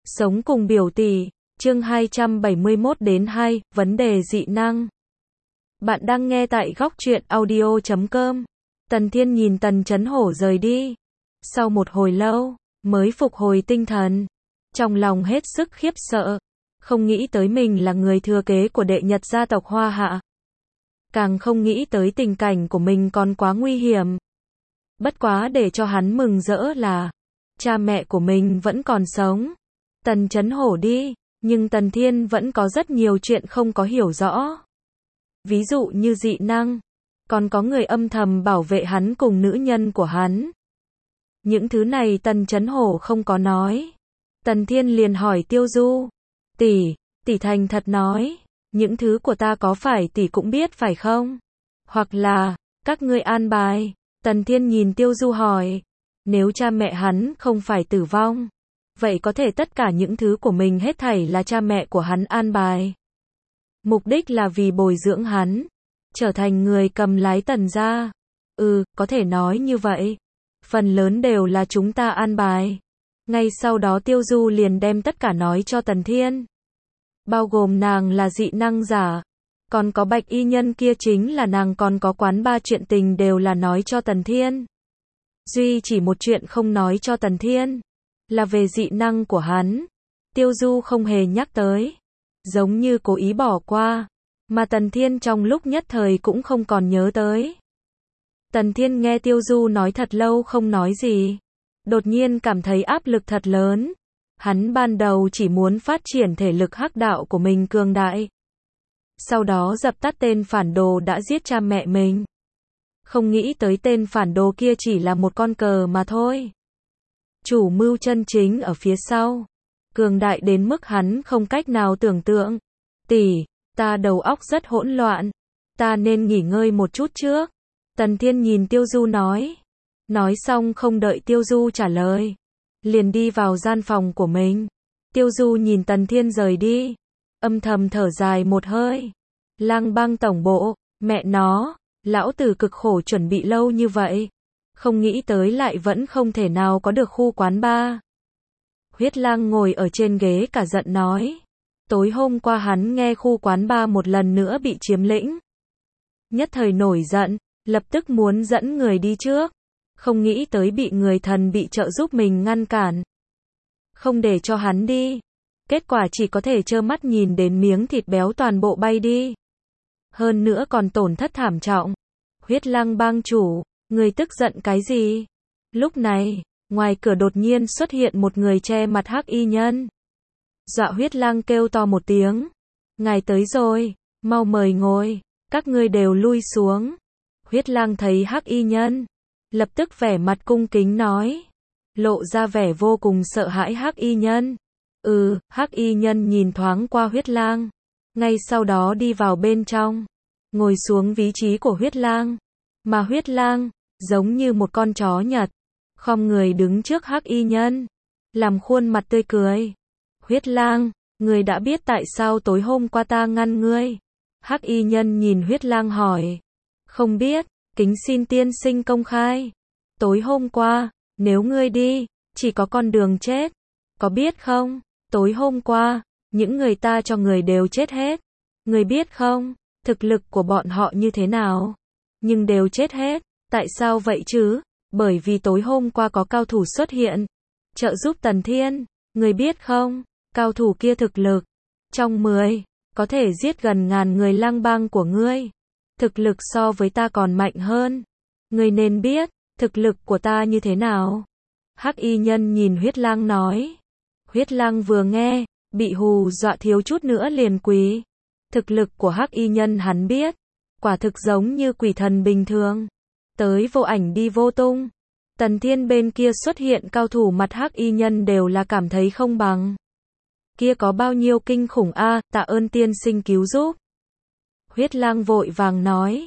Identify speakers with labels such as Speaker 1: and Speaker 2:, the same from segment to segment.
Speaker 1: Sống cùng biểu tỷ, chương 271-2, vấn đề dị năng. Bạn đang nghe tại góc truyện audio.com. Tần Thiên nhìn Tần Chấn Hổ rời đi. Sau một hồi lâu, mới phục hồi tinh thần. Trong lòng hết sức khiếp sợ. Không nghĩ tới mình là người thừa kế của đệ nhật gia tộc Hoa Hạ. Càng không nghĩ tới tình cảnh của mình còn quá nguy hiểm. Bất quá để cho hắn mừng rỡ là cha mẹ của mình vẫn còn sống. Tần Chấn Hổ đi, nhưng Tần Thiên vẫn có rất nhiều chuyện không có hiểu rõ. Ví dụ như dị năng, còn có người âm thầm bảo vệ hắn cùng nữ nhân của hắn. Những thứ này Tần Chấn Hổ không có nói. Tần Thiên liền hỏi Tiêu Du, tỷ thành thật nói, những thứ của ta có phải tỷ cũng biết phải không? Hoặc là, các ngươi an bài. Tần Thiên nhìn Tiêu Du hỏi, nếu cha mẹ hắn không phải tử vong, vậy có thể tất cả những thứ của mình hết thảy là cha mẹ của hắn an bài. Mục đích là vì bồi dưỡng hắn, trở thành người cầm lái Tần gia. Có thể nói như vậy. Phần lớn đều là chúng ta an bài. Ngay sau đó Tiêu Du liền đem tất cả nói cho Tần Thiên. Bao gồm nàng là dị năng giả. Còn có bạch y nhân kia chính là nàng, còn có quán ba chuyện tình đều là nói cho Tần Thiên. Duy chỉ một chuyện không nói cho Tần Thiên, là về dị năng của hắn. Tiêu Du không hề nhắc tới, giống như cố ý bỏ qua, mà Tần Thiên trong lúc nhất thời cũng không còn nhớ tới. Tần Thiên nghe Tiêu Du nói thật lâu không nói gì, đột nhiên cảm thấy áp lực thật lớn. Hắn ban đầu chỉ muốn phát triển thể lực hắc đạo của mình cường đại, sau đó dập tắt tên phản đồ đã giết cha mẹ mình. Không nghĩ tới tên phản đồ kia chỉ là một con cờ mà thôi. Chủ mưu chân chính ở phía sau, cường đại đến mức hắn không cách nào tưởng tượng. Tỷ, ta đầu óc rất hỗn loạn, ta nên nghỉ ngơi một chút trước. Tần Thiên nhìn Tiêu Du nói. Nói xong không đợi Tiêu Du trả lời, liền đi vào gian phòng của mình. Tiêu Du nhìn Tần Thiên rời đi, âm thầm thở dài một hơi. Lang Bang tổng bộ, mẹ nó, lão tử cực khổ chuẩn bị lâu như vậy, không nghĩ tới lại vẫn không thể nào có được khu quán bar. Huyết Lang ngồi ở trên ghế cả giận nói, tối hôm qua hắn nghe khu quán bar một lần nữa bị chiếm lĩnh, nhất thời nổi giận, lập tức muốn dẫn người đi trước, không nghĩ tới bị người thần bị trợ giúp mình ngăn cản, không để cho hắn đi. Kết quả chỉ có thể trơ mắt nhìn đến miếng thịt béo toàn bộ bay đi. Hơn nữa còn tổn thất thảm trọng. Huyết Lang bang chủ, người tức giận cái gì? Lúc này, ngoài cửa đột nhiên xuất hiện một người che mặt hắc y nhân. Dọa Huyết Lang kêu to một tiếng. Ngài tới rồi, mau mời ngồi, các ngươi đều lui xuống. Huyết Lang thấy hắc y nhân, lập tức vẻ mặt cung kính nói. Lộ ra vẻ vô cùng sợ hãi hắc y nhân. Hắc y nhân nhìn thoáng qua Huyết Lang, ngay sau đó đi vào bên trong, ngồi xuống vị trí của Huyết Lang. Mà Huyết Lang, giống như một con chó Nhật, khom người đứng trước hắc y nhân, làm khuôn mặt tươi cười. Huyết Lang, ngươi đã biết tại sao tối hôm qua ta ngăn ngươi? Hắc y nhân nhìn Huyết Lang hỏi. Không biết, kính xin tiên sinh công khai. Tối hôm qua, nếu ngươi đi, chỉ có con đường chết. Có biết không? Tối hôm qua, những người ta cho người đều chết hết. Người biết không, thực lực của bọn họ như thế nào? Nhưng đều chết hết. Tại sao vậy chứ? Bởi vì tối hôm qua có cao thủ xuất hiện, trợ giúp Tần Thiên. Người biết không, cao thủ kia thực lực, trong 10, có thể giết gần ngàn người lang bang của ngươi. Thực lực so với ta còn mạnh hơn. Ngươi nên biết, thực lực của ta như thế nào? Hắc y nhân nhìn Huyết Lang nói. Huyết Lang vừa nghe, bị hù dọa thiếu chút nữa liền quỳ. Thực lực của hắc y nhân hắn biết, quả thực giống như quỷ thần bình thường, tới vô ảnh đi vô tung. Tần Thiên bên kia xuất hiện cao thủ mặt hắc y nhân đều là cảm thấy không bằng. Kia có bao nhiêu kinh khủng a, tạ ơn tiên sinh cứu giúp. Huyết Lang vội vàng nói,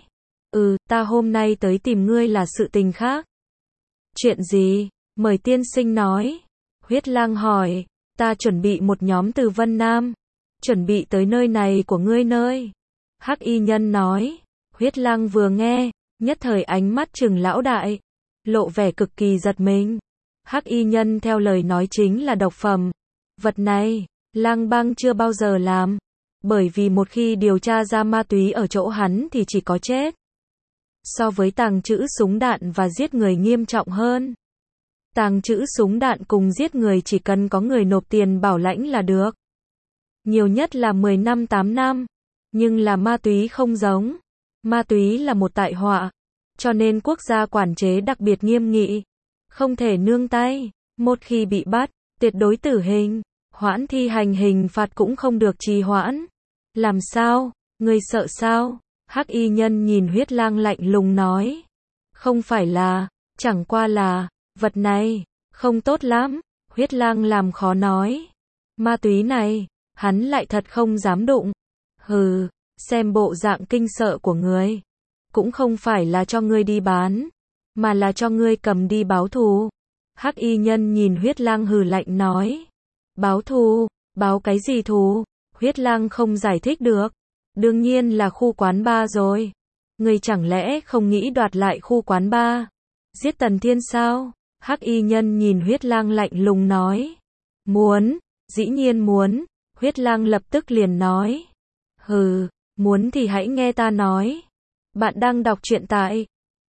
Speaker 1: ta hôm nay tới tìm ngươi là sự tình khác. Chuyện gì? Mời tiên sinh nói. Huyết Lang hỏi. Ta chuẩn bị một nhóm từ Vân Nam, chuẩn bị tới nơi này của ngươi nơi. Hắc y nhân nói. Huyết Lang vừa nghe, nhất thời ánh mắt trừng lão đại, lộ vẻ cực kỳ giật mình. Hắc y nhân theo lời nói chính là độc phẩm, Vật này, Lang Bang chưa bao giờ làm. Bởi vì một khi điều tra ra ma túy ở chỗ hắn thì chỉ có chết. So với tàng trữ súng đạn và giết người nghiêm trọng hơn. Tàng trữ súng đạn cùng giết người chỉ cần có người nộp tiền bảo lãnh là được. Nhiều nhất là 10 năm 8 năm. Nhưng là ma túy không giống. Ma túy là một tai họa. Cho nên quốc gia quản chế đặc biệt nghiêm nghị. Không thể nương tay. Một khi bị bắt, tuyệt đối tử hình. Hoãn thi hành hình phạt cũng không được trì hoãn. Làm sao? Ngươi sợ sao? Hắc y nhân nhìn Huyết Lang lạnh lùng nói. Không phải là, chẳng qua là, vật này, không tốt lắm. Huyết Lang làm khó nói. Ma túy này, hắn lại thật không dám đụng. Hừ, xem bộ dạng kinh sợ của ngươi. Cũng không phải là cho ngươi đi bán, mà là cho ngươi cầm đi báo thù. Hắc y nhân nhìn Huyết Lang hừ lạnh nói. Báo thù? Báo cái gì thù? Huyết Lang không giải thích được. Đương nhiên là khu quán bar rồi. Ngươi chẳng lẽ không nghĩ đoạt lại khu quán bar? Giết Tần Thiên sao? Hắc y nhân nhìn Huyết Lang lạnh lùng nói. Muốn, dĩ nhiên muốn. Huyết Lang lập tức liền nói. Hừ, muốn thì hãy nghe ta nói. Bạn đang đọc truyện tại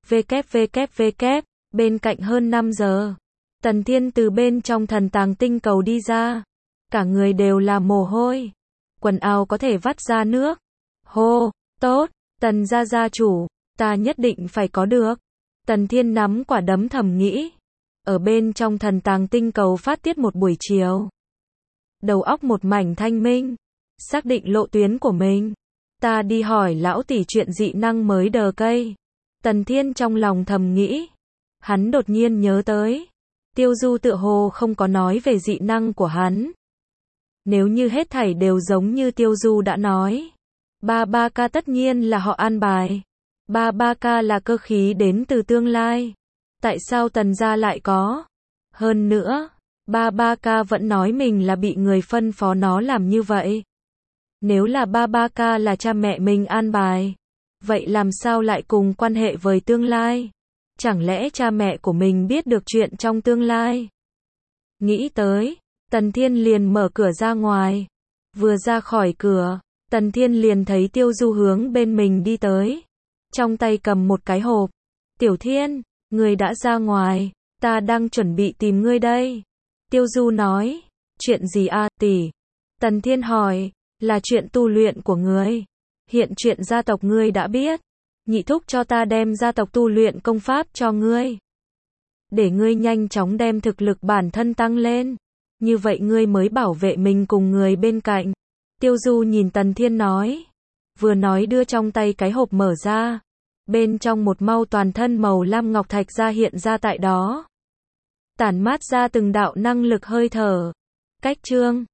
Speaker 1: www. Bên cạnh hơn 5 giờ. Tần Thiên từ bên trong thần tàng tinh cầu đi ra. Cả người đều là mồ hôi. Quần áo có thể vắt ra nước. Hô, tốt, Tần gia chủ, ta nhất định phải có được. Tần Thiên nắm quả đấm thầm nghĩ. Ở bên trong thần tàng tinh cầu phát tiết một buổi chiều. Đầu óc một mảnh thanh minh. Xác định lộ tuyến của mình. Ta đi hỏi lão tỷ chuyện dị năng mới đờ cây. Tần Thiên trong lòng thầm nghĩ. Hắn đột nhiên nhớ tới. Tiêu Du tựa hồ không có nói về dị năng của hắn. Nếu như hết thảy đều giống như Tiêu Du đã nói. Ba ca tất nhiên là họ an bài. Ba ca là cơ khí đến từ tương lai. Tại sao Tần gia lại có? Hơn nữa, ba ca vẫn nói mình là bị người phân phó nó làm như vậy. Nếu là ba ca là cha mẹ mình an bài, vậy làm sao lại cùng quan hệ với tương lai? Chẳng lẽ cha mẹ của mình biết được chuyện trong tương lai? Nghĩ tới, Tần Thiên liền mở cửa ra ngoài. Vừa ra khỏi cửa, Tần Thiên liền thấy Tiêu Du hướng bên mình đi tới. Trong tay cầm một cái hộp. Tiểu Thiên, ngươi đã ra ngoài, ta đang chuẩn bị tìm ngươi đây. Tiêu Du nói, chuyện gì a tỷ? Tần Thiên hỏi, là chuyện tu luyện của ngươi. Hiện chuyện gia tộc ngươi đã biết. Nhị thúc cho ta đem gia tộc tu luyện công pháp cho ngươi. Để ngươi nhanh chóng đem thực lực bản thân tăng lên. Như vậy ngươi mới bảo vệ mình cùng người bên cạnh. Tiêu Du nhìn Tần Thiên nói. Vừa nói đưa trong tay cái hộp mở ra. Bên trong một mau toàn thân màu lam ngọc thạch ra hiện ra tại đó. Tản mát ra từng đạo năng lực hơi thở. Cách chương